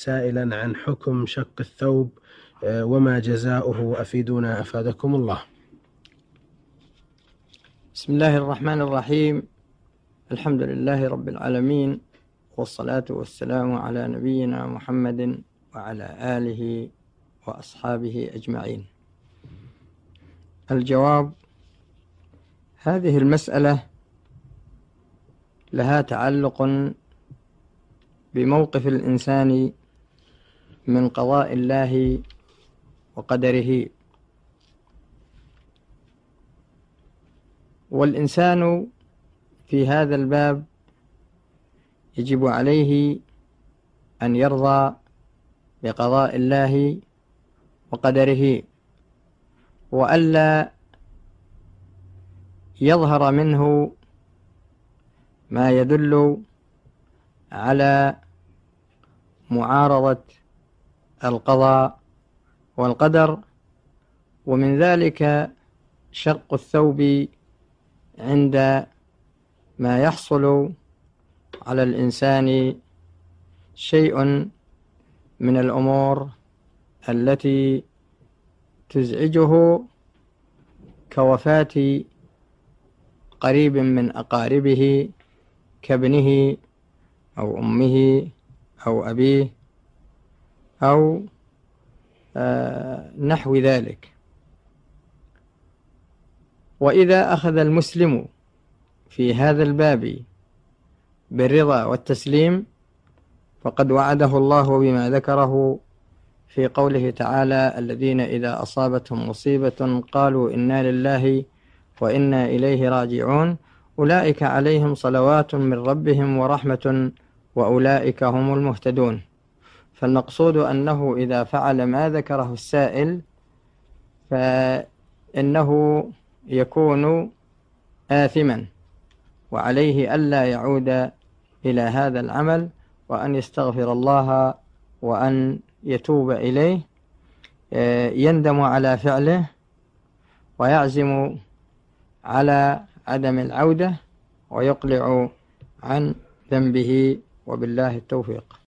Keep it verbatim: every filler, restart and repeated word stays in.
سائلا عن حكم شق الثوب وما جزاؤه، أفيدونا أفادكم الله. بسم الله الرحمن الرحيم. الحمد لله رب العالمين، والصلاة والسلام على نبينا محمد وعلى آله وأصحابه أجمعين. الجواب: هذه المسألة لها تعلق بموقف الإنسان من قضاء الله وقدره، والإنسان في هذا الباب يجب عليه أن يرضى بقضاء الله وقدره، وألا يظهر منه ما يدل على معارضة القضاء والقدر، ومن ذلك شق الثوب عند ما يحصل على الإنسان شيء من الأمور التي تزعجه كوفاة قريب من أقاربه كابنه أو أمه أو أبيه أو آه نحو ذلك. وإذا أخذ المسلم في هذا الباب بالرضا والتسليم فقد وعده الله بما ذكره في قوله تعالى: الذين إذا أصابتهم مصيبة قالوا إنا لله وإنا إليه راجعون أولئك عليهم صلوات من ربهم ورحمة وأولئك هم المهتدون. فالمقصود أنه إذا فعل ما ذكره السائل فإنه يكون آثما، وعليه ألا يعود إلى هذا العمل، وأن يستغفر الله وأن يتوب إليه، يندم على فعله ويعزم على عدم العودة ويقلع عن ذنبه، وبالله التوفيق.